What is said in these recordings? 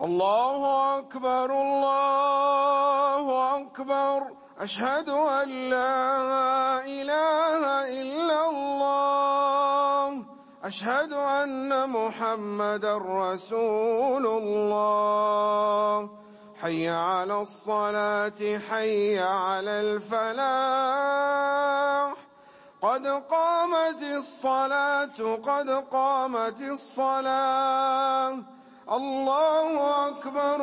الله أكبر الله أكبر، أشهد أن لا إله إلا الله، أشهد أن محمدًا رسول الله. حي على الصلاة حي على الفلاح، قد قامت الصلاة قد قامت الصلاة. الله أكبر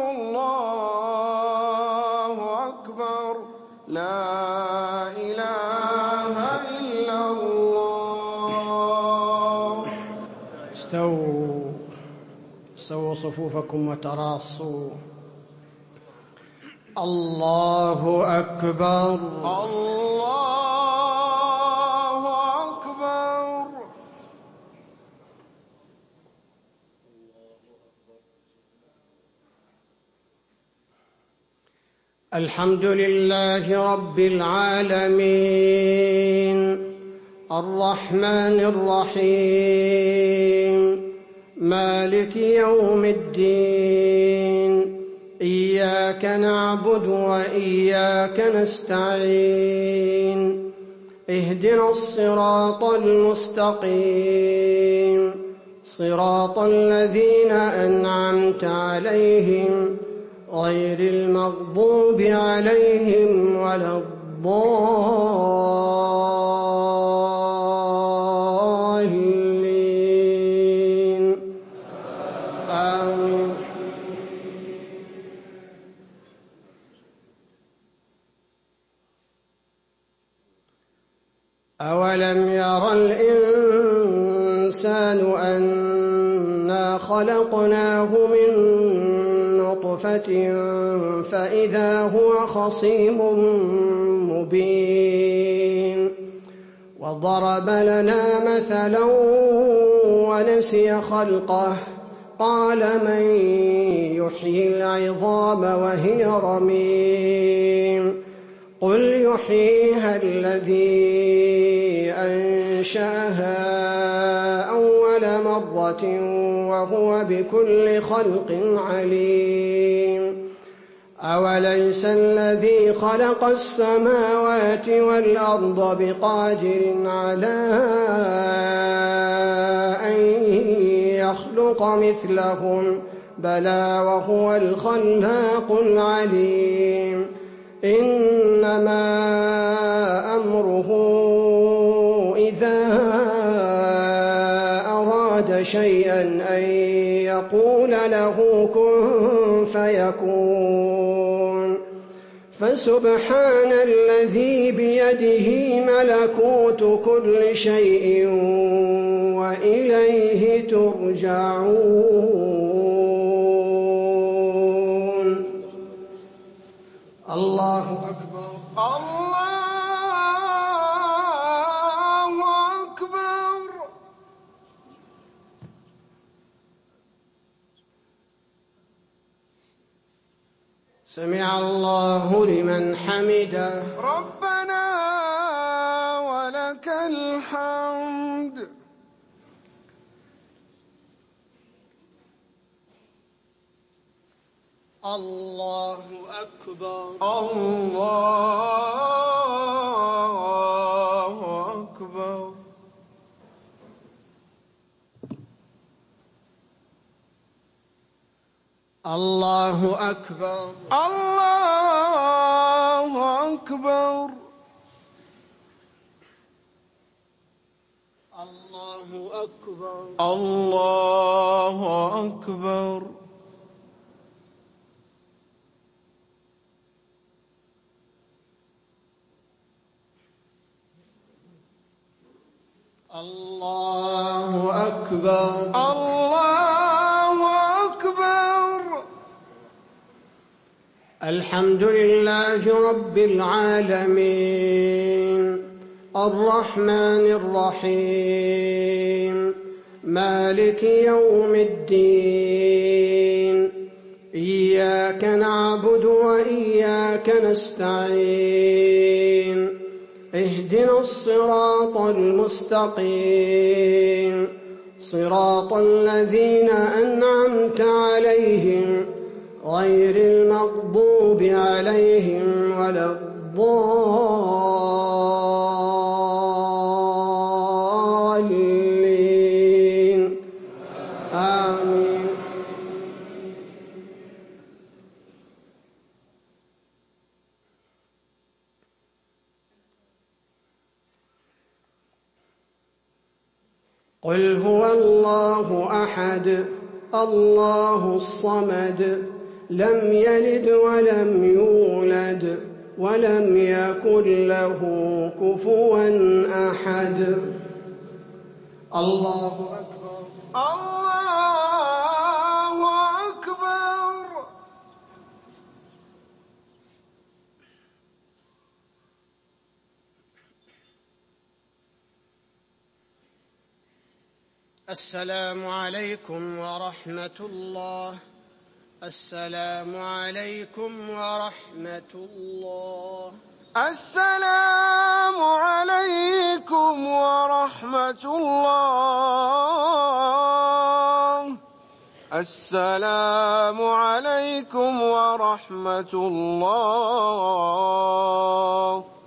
الله أكبر، لا إله إلا الله. استووا صفوفكم وتراصوا. الله أكبر الله أكبر. الحمد لله رب العالمين، الرحمن الرحيم، مالك يوم الدين. إياك نعبد وإياك نستعين، اهدنا الصراط المستقيم، صراط الذين أنعمت عليهم غير المغضوب عليهم ولا الضالين. آمين. أولم ير الإنسان أنا خلقناه من نطفة فإذا هو خصيم مبين. وضرب لنا مثلا ونسي خلقه، قال من يحيي العظام وهي رميم. قل يحييها الذي أنشأها أول مرة وهو بكل خلق عليم. أوليس الذي خلق السماوات والأرض بقادر على أن يخلق مثلهم؟ بلى وهو الخلاق العليم. إنما أمره إذا أراد شيئا أن يقول له كن فيكون. فسبحان الذي بيده ملكوت كل شيء وإليه ترجعون. الله أكبر الله أكبر. سمع الله لمن حمده. ربنا ولك الحمد. الله أكبر الله أكبر. الله أكبر الله أكبر. الله أكبر الله أكبر. الله أكبر الله أكبر. الحمد لله رب العالمين، الرحمن الرحيم، مالك يوم الدين. إياك نعبد وإياك نستعين، اهدنا الصراط المستقيم، صراط الذين أنعمت عليهم غير المغضوب عليهم ولا الضالين آمين. قل هو الله أحد الله الصمد لم يلد ولم يولد ولم يكن له كفوا أحد. الله أكبر. الله أكبر. السلام عليكم ورحمة الله. السلام عليكم ورحمة الله. السلام عليكم ورحمة الله. السلام عليكم ورحمة الله.